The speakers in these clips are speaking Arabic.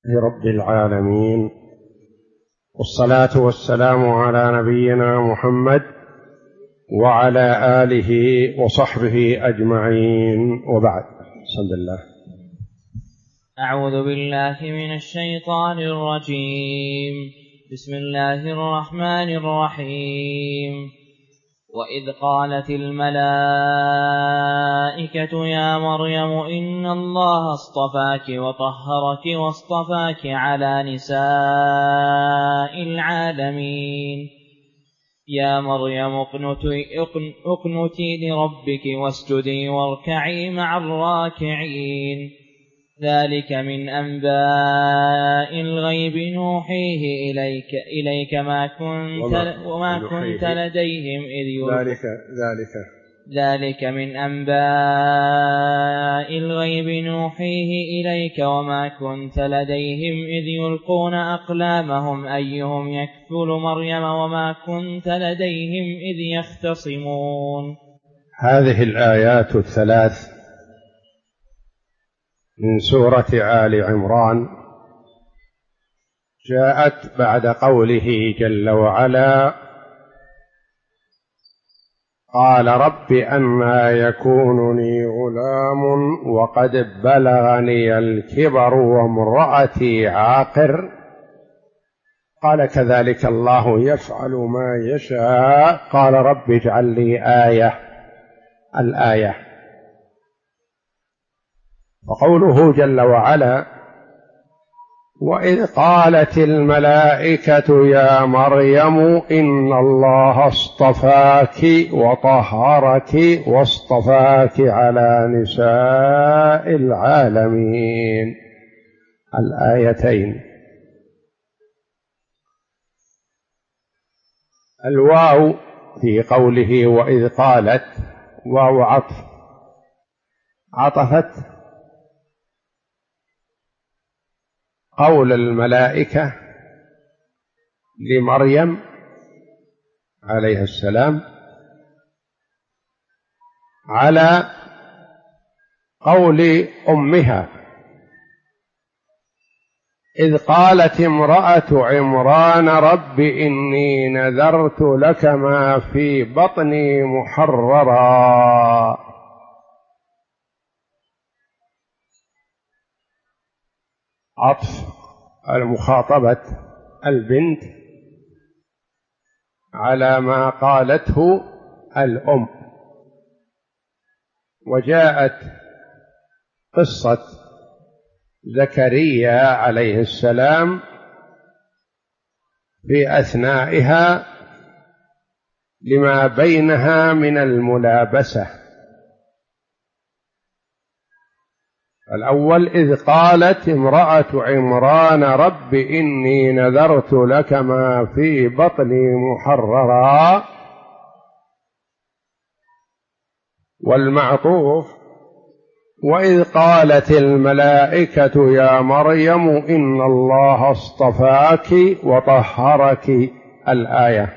رب العالمين، والصلاة والسلام على نبينا محمد وعلى آله وصحبه أجمعين، وبعد. بسم الله. أعوذ بالله من الشيطان الرجيم. بسم الله الرحمن الرحيم. وإذ قالت الملائكة يا مريم إن الله اصطفاك وطهرك واصطفاك على نساء العالمين. يا مريم اقنتي لربك واسجدي واركعي مع الراكعين. ذلك من أنباء الغيب نوحيه إليك وما كنت لديهم إذ يلقون. ذلك من أنباء الغيب نوحيه إليك وما كنت لديهم إذ يلقون أقلامهم أيهم يكفل مريم وما كنت لديهم إذ يختصمون. هذه الآيات الثلاث من سورة آل عمران جاءت بعد قوله جل وعلا: قال رب أنى يكون لي غلام وقد بلغني الكبر وامرأتي عاقر. قال كذلك الله يفعل ما يشاء. قال رب اجعل لي آية. الآية. وقوله جل وعلا: وإذ قالت الملائكة يا مريم إن الله اصطفاك وطهرك واصطفاك على نساء العالمين. الآيتين. الواو في قوله وإذ قالت واو عطفت قول الملائكة لمريم عليه السلام على قول أمها إذ قالت امرأة عمران رب إني نذرت لك ما في بطني محررا. عطف المخاطبة البنت على ما قالته الأم. وجاءت قصة زكريا عليه السلام في أثنائها لما بينها من الملابسة. الأول إذ قالت امرأة عمران رب إني نذرت لك ما في بطني محررا. والمعطوف وإذ قالت الملائكة يا مريم إن الله اصطفاك وطهرك. الآية.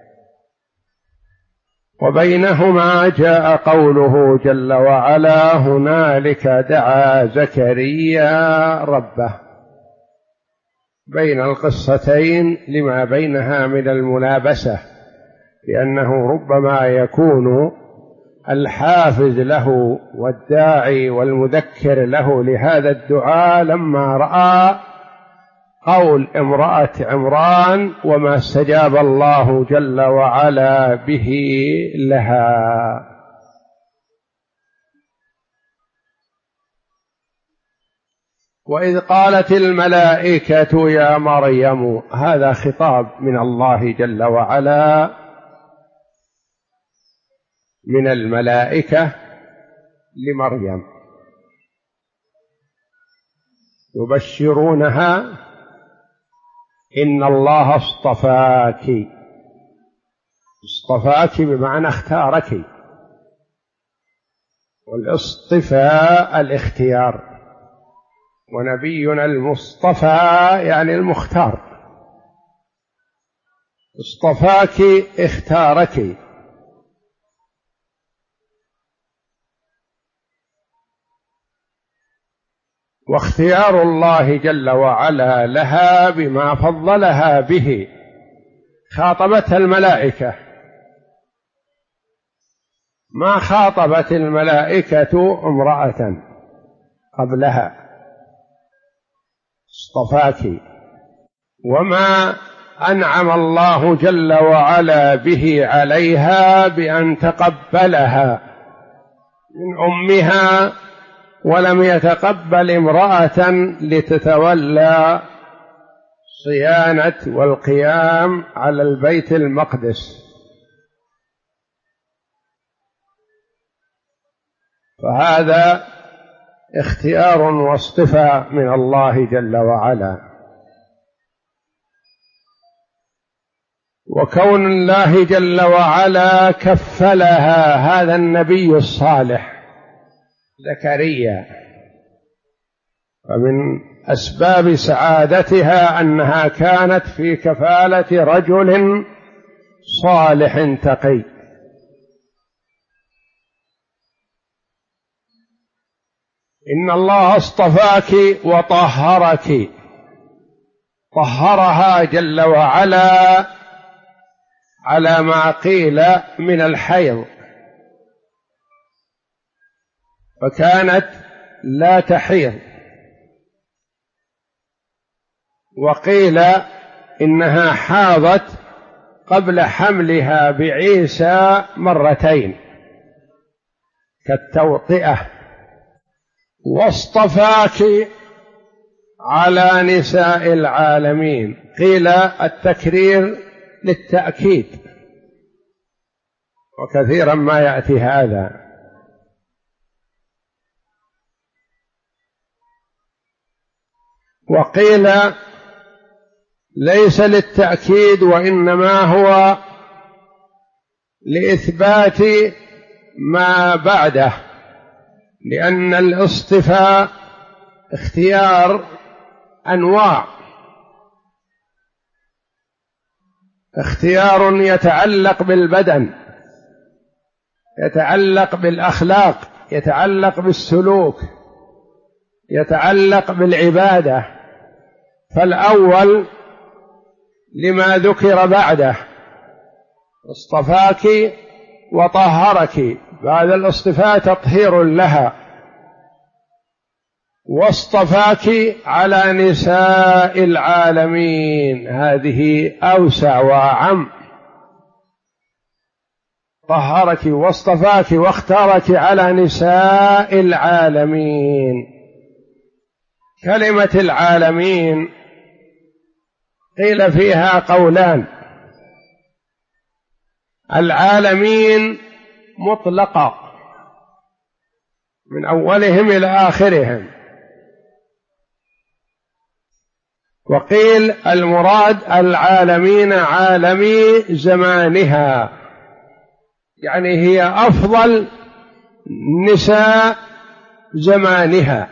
وبينهما جاء قوله جل وعلا هنالك دعا زكريا ربه. بين القصتين لما بينها من الملابسة، لأنه ربما يكون الحافز له والداعي والمذكر له لهذا الدعاء لما رأى قول امرأة عمران وما استجاب الله جل وعلا به لها. وإذ قالت الملائكة يا مريم، هذا خطاب من الله جل وعلا من الملائكة لمريم يبشرونها إن الله اصطفاك. اصطفاك بمعنى اختارك، والاصطفاء الاختيار، ونبينا المصطفى يعني المختار. اصطفاك اختارك. واختيار الله جل وعلا لها بما فضلها به. خاطبتها الملائكة، ما خاطبت الملائكة امرأة قبلها، اصطفاك. وما أنعم الله جل وعلا به عليها بأن تقبلها من أمها، ولم يتقبل امرأة لتتولى صيانة والقيام على البيت المقدس. فهذا اختيار واصطفاء من الله جل وعلا. وكون الله جل وعلا كفلها هذا النبي الصالح زكريا، فمن أسباب سعادتها أنها كانت في كفالة رجل صالح تقي. إن الله اصطفاك وطهرك، طهرها جل وعلا على ما قيل من الحيض، فكانت لا تحيض، وقيل إنها حاضت قبل حملها بعيسى مرتين كالتوطئة. واصطفاك على نساء العالمين، قيل التكرير للتأكيد، وكثيرا ما يأتي هذا. وقيل ليس للتأكيد، وإنما هو لإثبات ما بعده، لأن الاصطفاء اختيار أنواع، اختيار يتعلق بالبدن، يتعلق بالأخلاق، يتعلق بالسلوك، يتعلق بالعبادة. فالأول لما ذكر بعده، اصطفاك وطهرك، بعد الاصطفاء تطهير لها. واصطفاك على نساء العالمين، هذه أوسع وأعم. طهرك واصطفاك واختارك على نساء العالمين. كلمة العالمين قيل فيها قولان: العالمين مطلقة من أولهم إلى آخرهم، وقيل المراد العالمين عالمي زمانها، يعني هي أفضل نساء زمانها.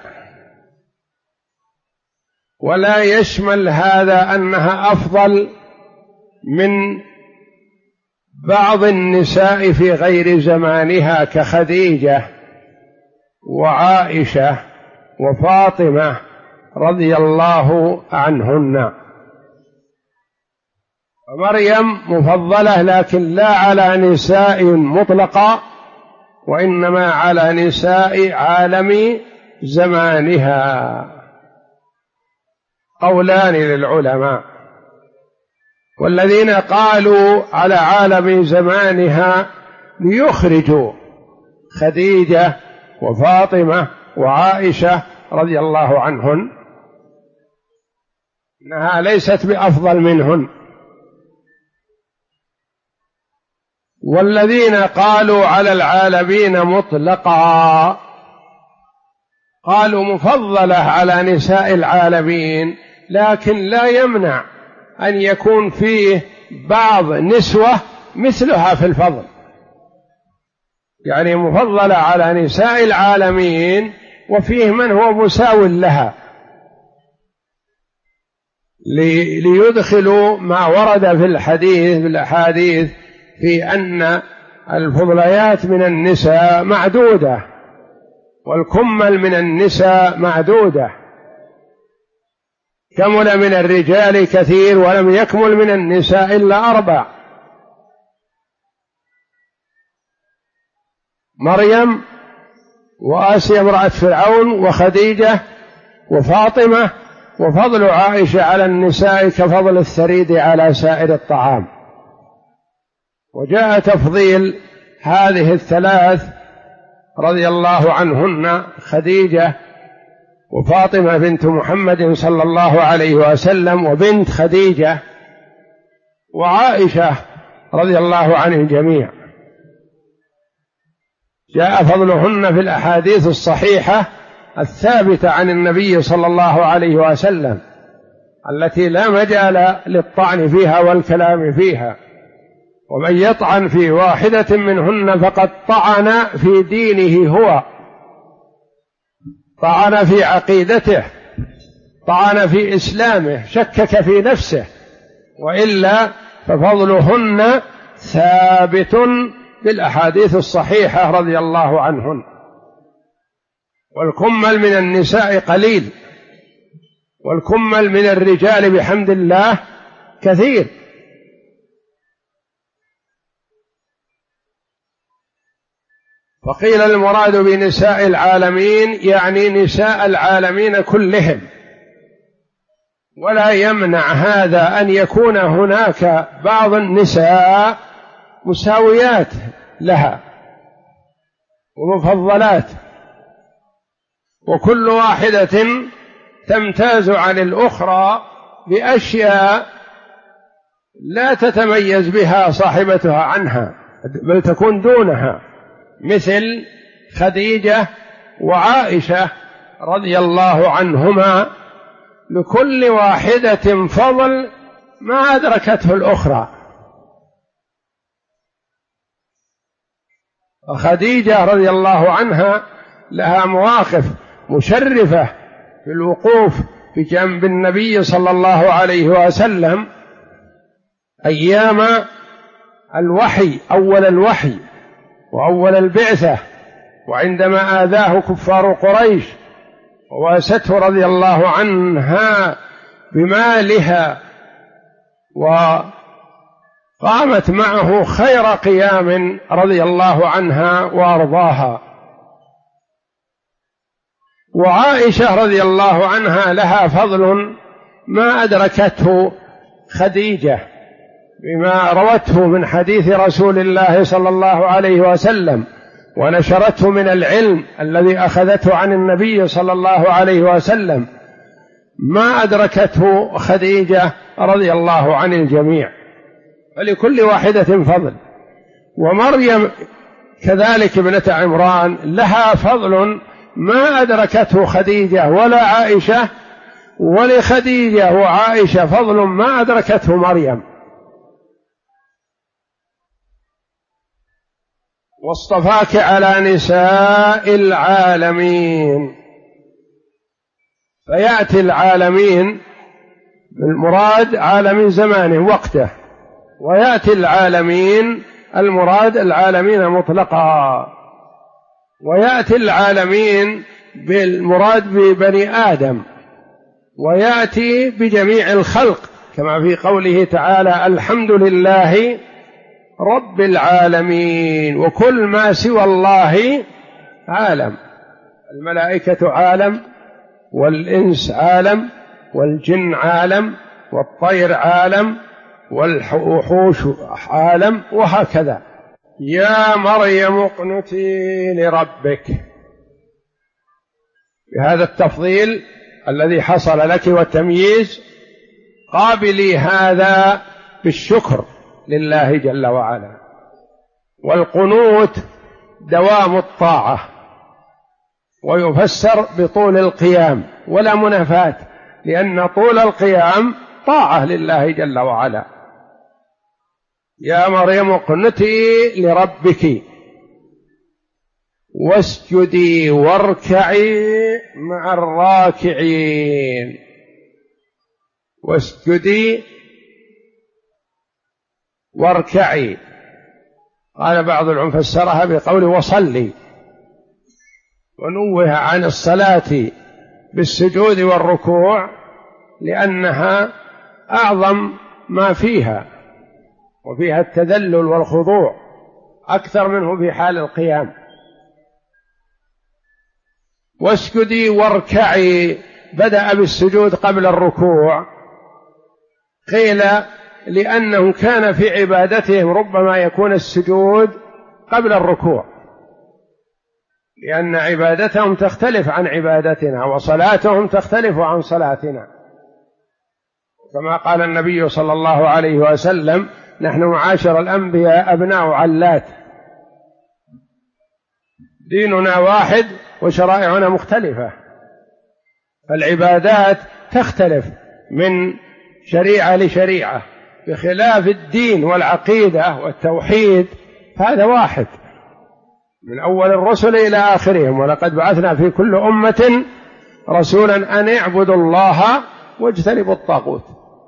ولا يشمل هذا أنها أفضل من بعض النساء في غير زمانها كخديجة وعائشة وفاطمة رضي الله عنهن. مريم مفضلة، لكن لا على نساء مطلقة، وإنما على نساء عالم زمانها. قولان للعلماء، والذين قالوا على عالم زمانها ليخرجوا خديجة وفاطمة وعائشة رضي الله عنهن، إنها ليست بأفضل منهن. والذين قالوا على العالمين مطلقا قالوا مفضلة على نساء العالمين، لكن لا يمنع أن يكون فيه بعض نسوة مثلها في الفضل، يعني مفضلة على نساء العالمين وفيه من هو مساو لها، ليدخلوا ما ورد في الأحاديث في أن الفضليات من النساء معدودة والكمل من النساء معدودة، كمل من الرجال كثير ولم يكمل من النساء إلا 4: مريم، وآسيا امرأة فرعون، وخديجة، وفاطمة. وفضل عائشة على النساء كفضل الثريد على سائر الطعام. وجاء تفضيل هذه الثلاث رضي الله عنهن: خديجة وفاطمة بنت محمد صلى الله عليه وسلم وبنت خديجة، وعائشة رضي الله عن الجميع. جاء فضلهن في الأحاديث الصحيحة الثابتة عن النبي صلى الله عليه وسلم التي لا مجال للطعن فيها والكلام فيها. ومن يطعن في واحدة منهن فقد طعن في دينه، هو طعن في عقيدته، طعن في إسلامه، شكك في نفسه. وإلا ففضلهن ثابت بالأحاديث الصحيحة رضي الله عنهن. والكمل من النساء قليل، والكمل من الرجال بحمد الله كثير. فقيل المراد بنساء العالمين يعني نساء العالمين كلهم، ولا يمنع هذا أن يكون هناك بعض النساء مساويات لها ومفضلات، وكل واحدة تمتاز عن الأخرى بأشياء لا تتميز بها صاحبتها عنها بل تكون دونها، مثل خديجة وعائشة رضي الله عنهما، لكل واحدة فضل ما أدركته الأخرى. وخديجة رضي الله عنها لها مواقف مشرفة في الوقوف بجنب النبي صلى الله عليه وسلم أيام الوحي، أول الوحي وأول البعثة، وعندما آذاه كفار قريش وواسته رضي الله عنها بمالها وقامت معه خير قيام رضي الله عنها وأرضاها. وعائشة رضي الله عنها لها فضل ما أدركته خديجة بما روته من حديث رسول الله صلى الله عليه وسلم ونشرته من العلم الذي أخذته عن النبي صلى الله عليه وسلم، ما أدركته خديجة رضي الله عن الجميع، فلكل واحدة فضل. ومريم كذلك ابنة عمران لها فضل ما أدركته خديجة ولا عائشة، ولخديجة وعائشة فضل ما أدركته مريم. واصطفاك على نساء العالمين. فيأتي العالمين المراد عالم زمانه وقته، ويأتي العالمين المراد العالمين مطلقا، ويأتي العالمين بالمراد ببني آدم، ويأتي بجميع الخلق كما في قوله تعالى: الحمد لله رب العالمين. وكل ما سوى الله عالم، الملائكة عالم، والإنس عالم، والجن عالم، والطير عالم، والوحوش عالم، وهكذا. يا مريم اقنتي لربك. بهذا التفضيل الذي حصل لك والتمييز قابلي هذا بالشكر لله جل وعلا. والقنوت دوام الطاعة، ويفسر بطول القيام ولا منافاة، لأن طول القيام طاعة لله جل وعلا. يا مريم اقنتي لربك واسجدي واركعي مع الراكعين. واسجدي واركعي، قال بعض العلماء فسرها بقوله وصلي، ونوه عن الصلاة بالسجود والركوع لأنها أعظم ما فيها، وفيها التذلل والخضوع أكثر منه في حال القيام. واسجدي واركعي، بدأ بالسجود قبل الركوع، قيل لأنه كان في عبادتهم ربما يكون السجود قبل الركوع، لأن عبادتهم تختلف عن عبادتنا، وصلاتهم تختلف عن صلاتنا، كما قال النبي صلى الله عليه وسلم: نحن معاشر الأنبياء أبناء علات، ديننا واحد وشرائعنا مختلفة، فالعبادات تختلف من شريعة لشريعة، بخلاف الدين والعقيدة والتوحيد فهذا واحد من أول الرسل إلى آخرهم. ولقد بعثنا في كل أمة رسولا أن اعبدوا الله واجتنبوا الطاغوت.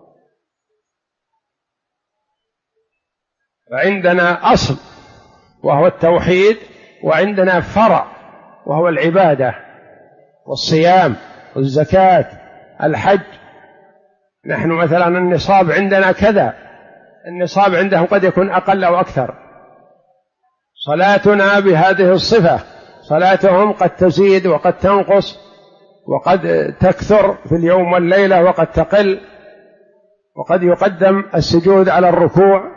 فعندنا أصل وهو التوحيد، وعندنا فرع وهو العبادة والصيام والزكاة الحج. نحن مثلا النصاب عندنا كذا، النصاب عندهم قد يكون أقل أو أكثر. صلاتنا بهذه الصفة، صلاتهم قد تزيد وقد تنقص وقد تكثر في اليوم والليلة وقد تقل، وقد يقدم السجود على الركوع.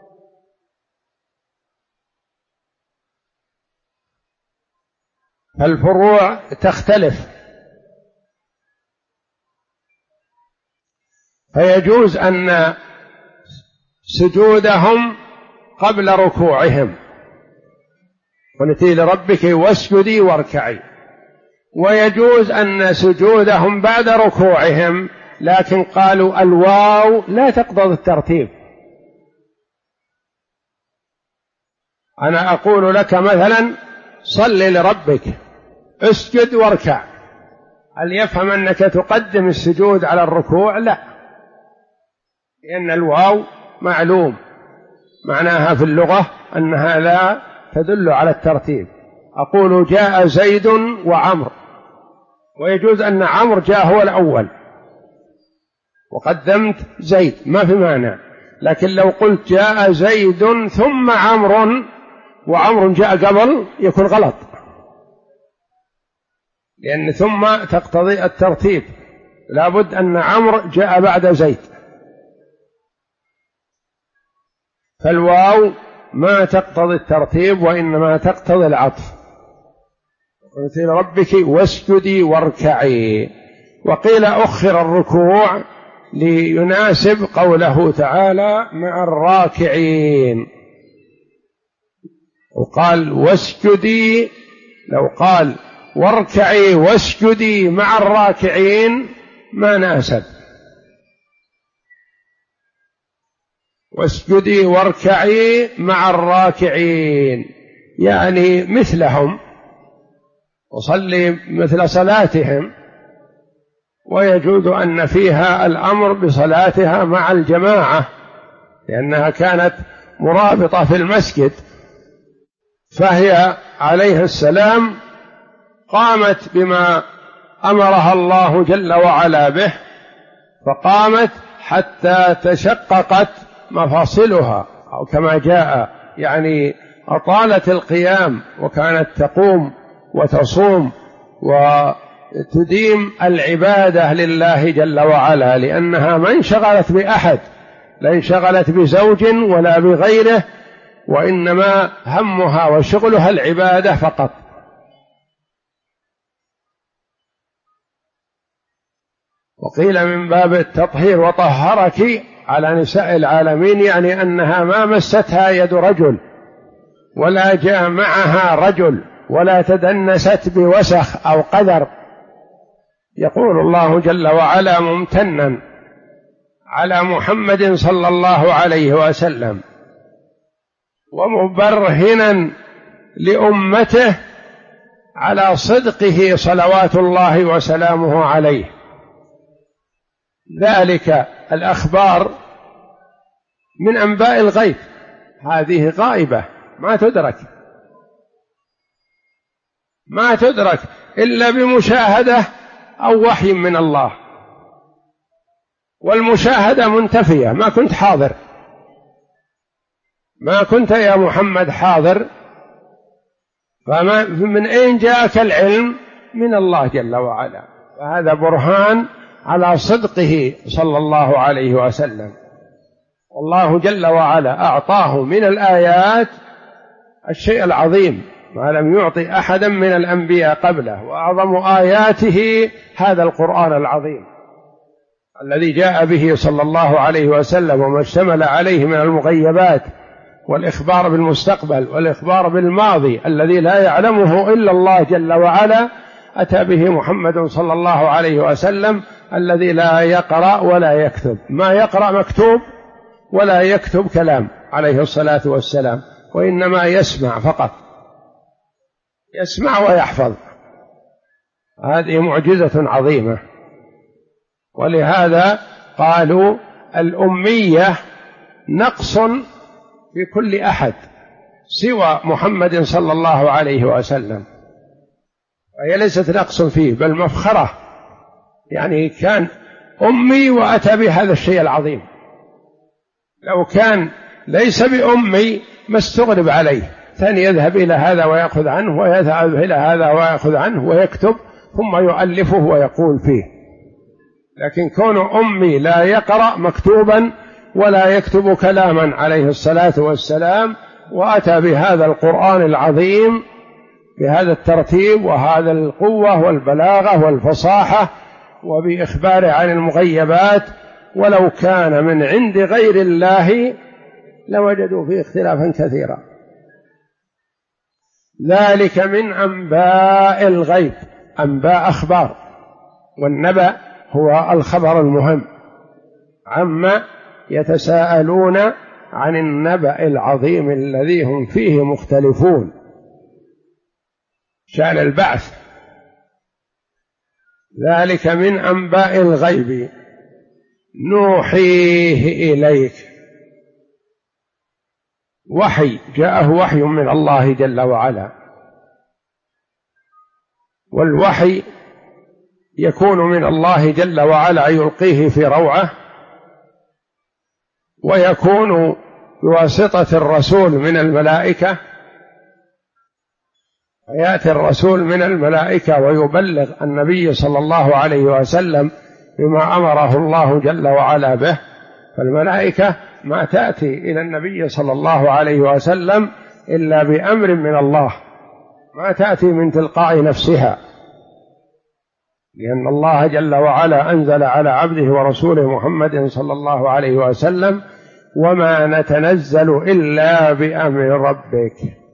فالفروع تختلف، فيجوز أن سجودهم قبل ركوعهم، قلتي لربك واسجدي واركعي، ويجوز أن سجودهم بعد ركوعهم، لكن قالوا الواو لا تقتضي الترتيب. أنا أقول لك مثلا صل لربك اسجد واركع، هل يفهم أنك تقدم السجود على الركوع؟ لا، لأن الواو معلوم معناها في اللغة أنها لا تدل على الترتيب. أقول جاء زيد وعمر، ويجوز أن عمرو جاء هو الأول وقدمت زيد ما في معنى، لكن لو قلت جاء زيد ثم عمرو وعمرو جاء قبل يكون غلط، لأن ثم تقتضي الترتيب، لابد أن عمرو جاء بعد زيد. فالواو ما تقتضي الترتيب وإنما تقتضي العطف. قلت لربك واسجدي واركعي. وقيل أخر الركوع ليناسب قوله تعالى مع الراكعين، وقال واسجدي، لو قال واركعي واسجدي مع الراكعين ما ناسب. واسجدي واركعي مع الراكعين يعني مثلهم، وصلي مثل صلاتهم، ويجوز أن فيها الأمر بصلاتها مع الجماعة لأنها كانت مرابطة في المسجد، فهي عليه السلام قامت بما أمرها الله جل وعلا به، فقامت حتى تشققت مفاصلها أو كما جاء، يعني أطالت القيام، وكانت تقوم وتصوم وتديم العبادة لله جل وعلا، لأنها ما انشغلت بأحد، لا انشغلت بزوج ولا بغيره، وإنما همها وشغلها العبادة فقط. وقيل من باب التطهير وطهرك على نساء العالمين، يعني أنها ما مستها يد رجل ولا جاء معها رجل ولا تدنست بوسخ أو قذر. يقول الله جل وعلا ممتنا على محمد صلى الله عليه وسلم ومبرهنا لأمته على صدقه صلوات الله وسلامه عليه. ذلك الأخبار من أنباء الغيب، هذه غائبة ما تدرك إلا بمشاهدة أو وحي من الله. والمشاهدة منتفية، ما كنت حاضر، ما كنت يا محمد حاضر، فمن أين جاءك العلم؟ من الله جل وعلا. فهذا برهان على صدقه صلى الله عليه وسلم. والله جل وعلا أعطاه من الآيات الشيء العظيم ما لم يعطي أحدا من الأنبياء قبله، وأعظم آياته هذا القرآن العظيم الذي جاء به صلى الله عليه وسلم وما اشتمل عليه من المغيبات والإخبار بالمستقبل والإخبار بالماضي الذي لا يعلمه إلا الله جل وعلا. أتى به محمد صلى الله عليه وسلم الذي لا يقرأ ولا يكتب، ما يقرأ مكتوب ولا يكتب كلام عليه الصلاة والسلام، وإنما يسمع فقط، يسمع ويحفظ. هذه معجزة عظيمة. ولهذا قالوا الأمية نقص في كل أحد سوى محمد صلى الله عليه وسلم، وهي ليست نقص فيه بل مفخرة، يعني كان أمي وأتى بهذا الشيء العظيم. لو كان ليس بأمي ما استغرب عليه، ثاني يذهب إلى هذا ويأخذ عنه، ويذهب إلى هذا ويأخذ عنه ويكتب ثم يؤلفه ويقول فيه. لكن كون أمي لا يقرأ مكتوبا ولا يكتب كلاما عليه الصلاة والسلام، وأتى بهذا القرآن العظيم بهذا الترتيب وهذا القوة والبلاغة والفصاحة، وبإخباره عن المغيبات، ولو كان من عند غير الله لوجدوا فيه اختلافا كثيرا. ذلك من أنباء الغيب، أنباء أخبار، والنبأ هو الخبر المهم، عما يتساءلون عن النبأ العظيم الذي هم فيه مختلفون، شأن البعث. ذلك من أنباء الغيب نوحيه إليك. وحي، جاءه وحي من الله جل وعلا، والوحي يكون من الله جل وعلا يلقيه في روعة، ويكون بواسطة الرسول من الملائكة، يأتي الرسول من الملائكة ويبلغ النبي صلى الله عليه وسلم بما أمره الله جل وعلا به. فالملائكة ما تأتي إلى النبي صلى الله عليه وسلم إلا بأمر من الله، ما تأتي من تلقاء نفسها، لأن الله جل وعلا أنزل على عبده ورسوله محمد صلى الله عليه وسلم: وما نتنزل إلا بأمر ربك.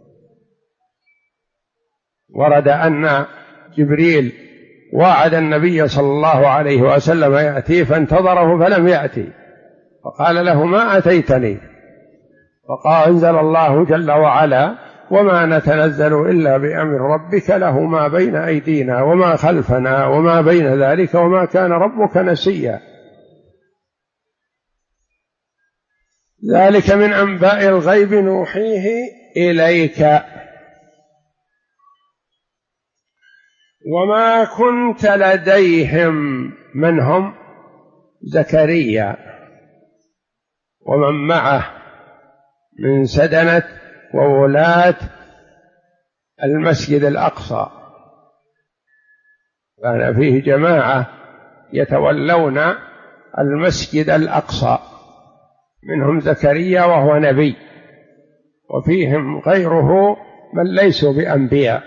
ورد أن جبريل وعد النبي صلى الله عليه وسلم يأتيه فانتظره فلم يأتي، فقال له: ما أتيتني؟ فقال: أنزل الله جل وعلا: وما نتنزل إلا بأمر ربك له ما بين أيدينا وما خلفنا وما بين ذلك وما كان ربك نسيا. ذلك من أنباء الغيب نوحيه إليك وما كنت لديهم. من هم؟ زكريا ومن معه من سدنة وولاة المسجد الأقصى، كان فيه جماعة يتولون المسجد الأقصى، منهم زكريا وهو نبي، وفيهم غيره من ليسوا بأنبياء.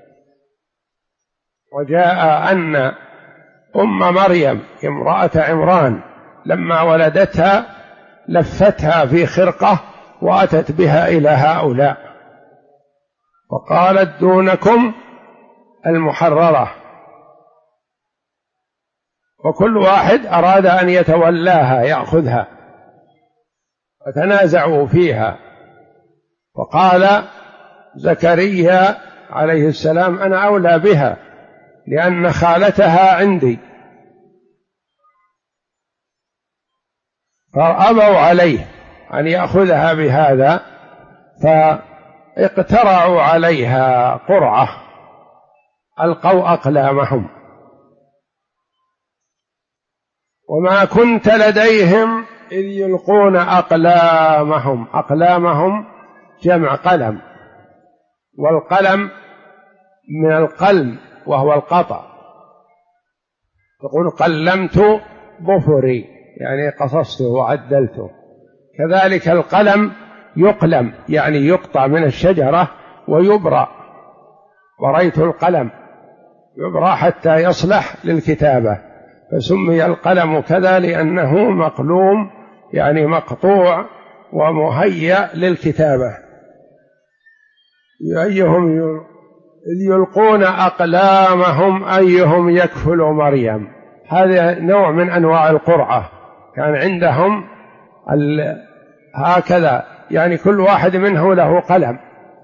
وجاء أن أم مريم امرأة عمران لما ولدتها لفتها في خرقة وأتت بها إلى هؤلاء وقالت: دونكم المحررة. وكل واحد أراد أن يتولاها يأخذها، فتنازعوا فيها، فقال زكريا عليه السلام: أنا أولى بها لأن خالتها عندي. فأبوا عليه أن يأخذها بهذا، فاقترعوا عليها قرعة، ألقوا أقلامهم وما كنت لديهم إذ يلقون أقلامهم. أقلامهم جمع قلم، والقلم من القلم وهو القطع، تقول قلمت ظفري يعني قصصته وعدلته. كذلك القلم يقلم يعني يقطع من الشجرة ويبرى، بريت القلم يبرى حتى يصلح للكتابة، فسمي القلم كذا لأنه مقلوم يعني مقطوع ومهيأ للكتابة. أيهم إذ يلقون أقلامهم أيهم يكفل مريم. هذا نوع من أنواع القرعة، كان عندهم هكذا يعني كل واحد منه له قلم،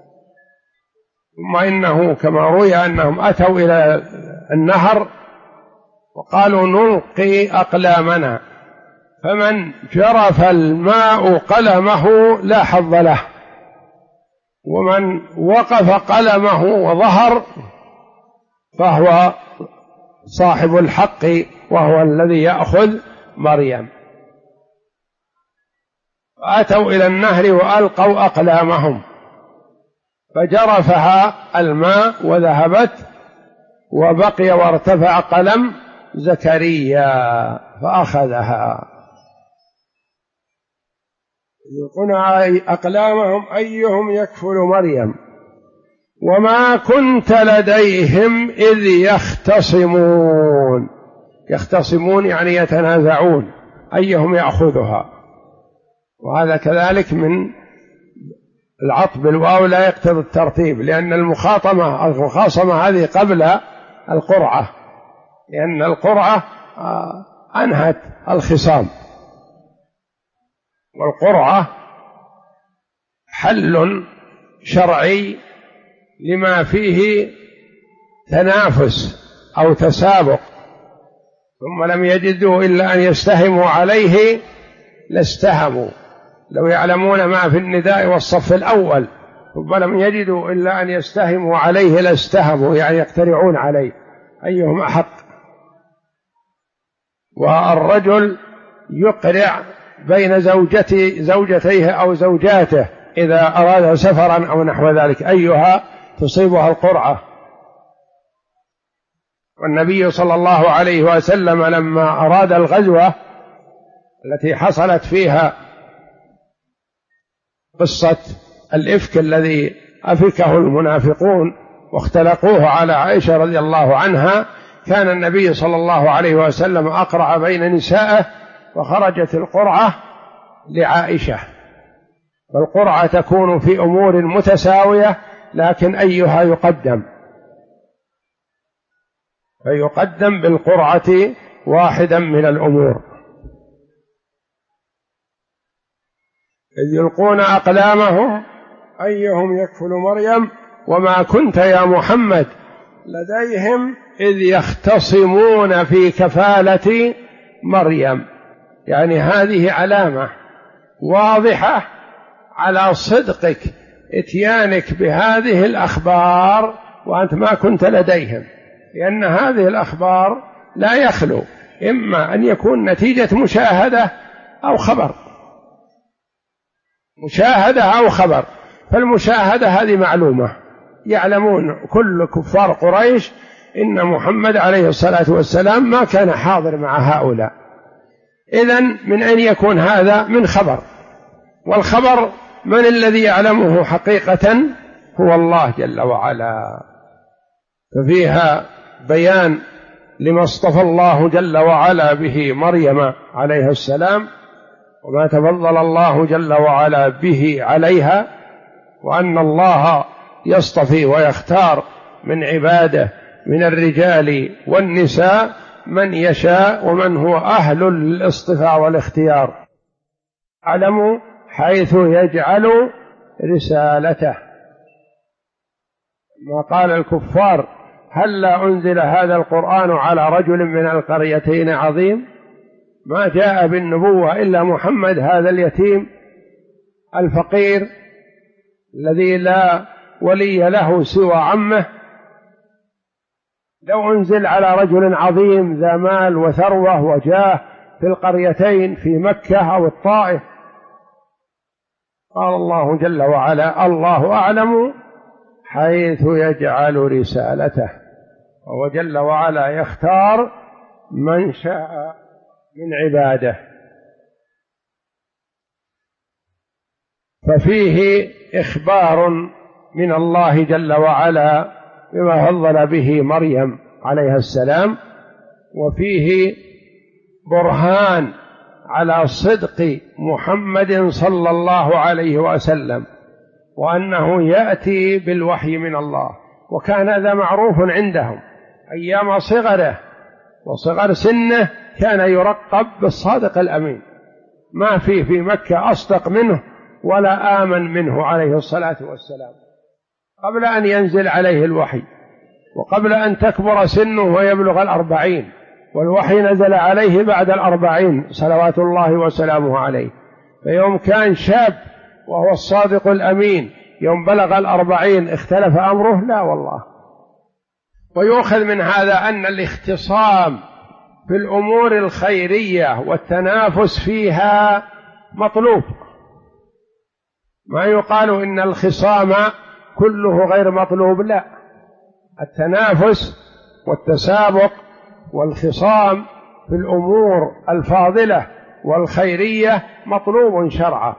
ثم إنه كما روي أنهم أتوا إلى النهر وقالوا نلقي أقلامنا، فمن جرف الماء قلمه لا حظ له، ومن وقف قلمه وظهر فهو صاحب الحق وهو الذي يأخذ مريم. فأتوا إلى النهر وألقوا أقلامهم فجرفها الماء وذهبت، وبقي وارتفع قلم زكريا فأخذها. يلقون أقلامهم أيهم يكفل مريم وما كنت لديهم إذ يختصمون. يختصمون يعني يتنازعون أيهم يأخذها، وهذا كذلك من العطف بالواو لا يقتضي الترتيب، لأن المخاصمة هذه قبل القرعة، لأن القرعة أنهت الخصام، والقرعة حل شرعي لما فيه تنافس أو تسابق، ثم لم يجدوا إلا أن يستهموا عليه لاستهموا، لو يعلمون ما في النداء والصف الأول ثم لم يجدوا إلا أن يستهموا عليه لاستهموا، يعني يقترعون عليه أيهم أحق. والرجل يقرع بين زوجتيه أو زوجاته إذا أراد سفرا أو نحو ذلك أيها تصيبها القرعة. والنبي صلى الله عليه وسلم لما أراد الغزوة التي حصلت فيها قصة الإفك الذي أفكه المنافقون واختلقوه على عائشة رضي الله عنها، كان النبي صلى الله عليه وسلم أقرع بين نسائه وخرجت القرعة لعائشة. فالقرعة تكون في أمور متساوية لكن أيها يقدم، فيقدم بالقرعة واحدا من الأمور. إذ يلقون أقلامهم أيهم يكفل مريم وما كنت يا محمد لديهم إذ يختصمون في كفالة مريم. يعني هذه علامة واضحة على صدقك إتيانك بهذه الأخبار وأنت ما كنت لديهم، لأن هذه الأخبار لا يخلو إما أن يكون نتيجة مشاهدة أو خبر، مشاهدة أو خبر. فالمشاهدة هذه معلومة، يعلمون كل كفار قريش إن محمد عليه الصلاة والسلام ما كان حاضر مع هؤلاء، إذن من أن يكون هذا من خبر، والخبر من الذي يعلمه حقيقة؟ هو الله جل وعلا. ففيها بيان لما اصطفى الله جل وعلا به مريم عليه السلام وما تفضل الله جل وعلا به عليها، وأن الله يصطفي ويختار من عباده من الرجال والنساء من يشاء ومن هو أهل الاصطفاء والاختيار، أعلم حيث يجعل رسالته. ما قال الكفار هلا أنزل هذا القرآن على رجل من القريتين عظيم، ما جاء بالنبوة إلا محمد هذا اليتيم الفقير الذي لا ولي له سوى عمه. لو أنزل على رجل عظيم ذا مال وثروة وجاه في القريتين في مكة أو الطائف. قال الله جل وعلا: الله أعلم حيث يجعل رسالته، وهو جل وعلا يختار من شاء من عباده. ففيه إخبار من الله جل وعلا بما فضل به مريم عليها السلام، وفيه برهان على صدق محمد صلى الله عليه وسلم، وأنه يأتي بالوحي من الله. وكان هذا معروف عندهم أيام صغره وصغر سنه، كان يرقب بالصادق الأمين، ما في مكة أصدق منه ولا آمن منه عليه الصلاة والسلام قبل أن ينزل عليه الوحي، وقبل أن تكبر سنه ويبلغ 40، والوحي نزل عليه بعد 40 صلوات الله وسلامه عليه. فيوم كان شاب وهو الصادق الأمين، يوم بلغ 40 اختلف أمره؟ لا والله. ويؤخذ من هذا أن الاختصام في الأمور الخيرية والتنافس فيها مطلوب، ما يقال إن الخصام كله غير مطلوب، لا، التنافس والتسابق والخصام في الأمور الفاضلة والخيرية مطلوب شرعا.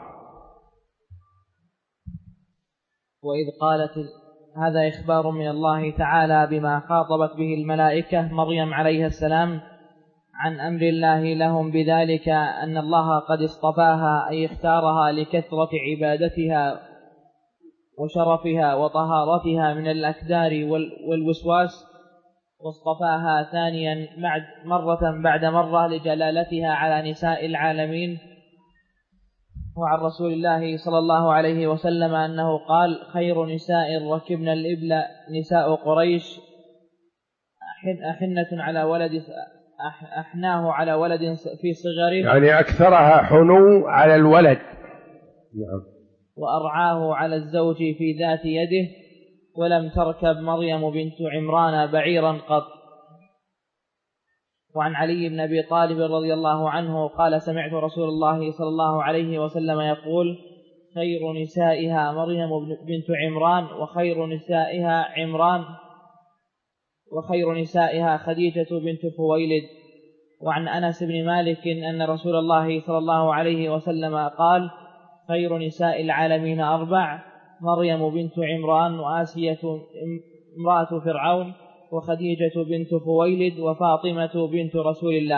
وإذ قالت هذا إخبار من الله تعالى بما خاطبت به الملائكة مريم عليها السلام عن أمر الله لهم بذلك، أن الله قد اصطفاها أي اختارها لكثرة عبادتها وشرفها وطهارتها من الأكدار والوسواس، واصطفاها ثانيا مرة بعد مرة لجلالتها على نساء العالمين. وعن رسول الله صلى الله عليه وسلم أنه قال: خير نساء ركبن الإبل نساء قريش، أحنة على ولد أحناه على ولد في صغره، يعني أكثرها حنو على الولد، وأرعاه على الزوج في ذات يده، ولم تركب مريم بنت عمران بعيرا قط. وعن علي بن أبي طالب رضي الله عنه قال: سمعت رسول الله صلى الله عليه وسلم يقول: خير نسائها مريم بنت عمران، وخير نسائها خديجة بنت خويلد. وعن أنس بن مالك أن رسول الله صلى الله عليه وسلم قال: خير نساء العالمين 4: مريم بنت عمران، وآسية امرأة فرعون، وخديجة بنت خويلد، وفاطمة بنت رسول الله.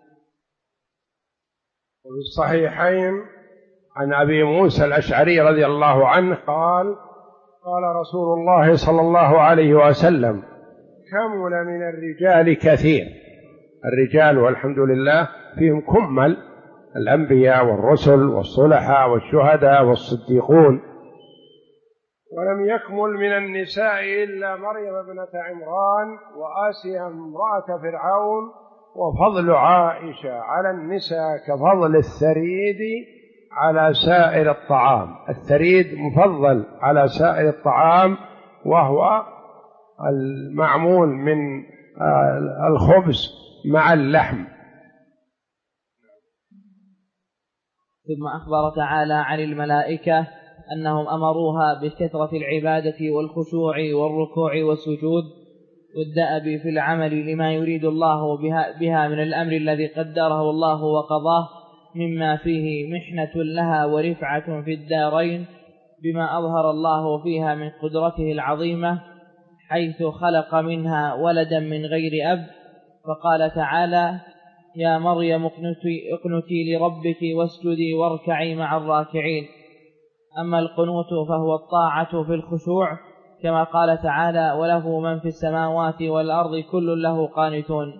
وفي الصحيحين عن أبي موسى الأشعري رضي الله عنه قال: قال رسول الله صلى الله عليه وسلم: كمل من الرجال كثير. الرجال والحمد لله فيهم كمل، الأنبياء والرسل والصلحاء والشهداء والصديقون، ولم يكمل من النساء إلا مريم ابنة عمران وآسيا امرأة فرعون. وفضل عائشة على النساء كفضل الثريد على سائر الطعام. الثريد مفضل على سائر الطعام، وهو المعمول من الخبز مع اللحم. ثم أخبر تعالى عن الملائكة أنهم أمروها بكثرة العبادة والخشوع والركوع والسجود والدأب في العمل لما يريد الله بها من الأمر الذي قدره الله وقضاه، مما فيه محنة لها ورفعة في الدارين، بما أظهر الله فيها من قدرته العظيمة، حيث خلق منها ولدا من غير أب. فقال تعالى: يا مريم اقنتي لربك واسجدي واركعي مع الراكعين. أما القنوت فهو الطاعة في الخشوع، كما قال تعالى: وله من في السماوات والأرض كل له قانتون.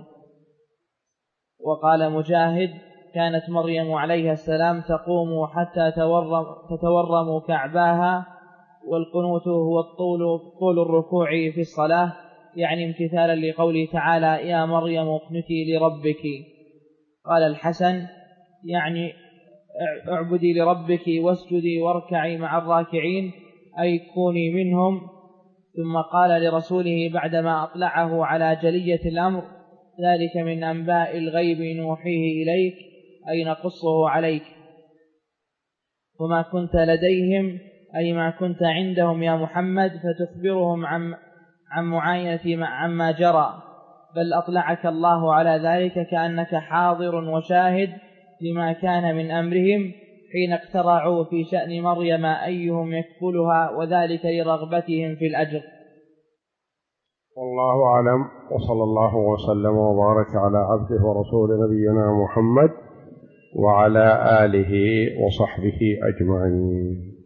وقال مجاهد: كانت مريم عليها السلام تقوم حتى تتورم كعباها، والقنوت هو طول الركوع في الصلاة، يعني امتثالا لقوله تعالى: يا مريم اقنتي لربك. قال الحسن: يعني اعبدي لربك واسجدي واركعي مع الراكعين، أي كوني منهم. ثم قال لرسوله بعدما أطلعه على جلية الأمر: ذلك من أنباء الغيب نوحيه إليك أي نقصه عليك. وما كنت لديهم أي ما كنت عندهم يا محمد فتخبرهم عن معاينة عما جرى، بل أطلعك الله على ذلك كأنك حاضر وشاهد لما كان من أمرهم حين اقترعوا في شأن مريم أيهم يكفلها، وذلك لرغبتهم في الأجر. والله أعلم، وصلى الله وسلم وبارك على عبده ورسول نبينا محمد وعلى آله وصحبه أجمعين.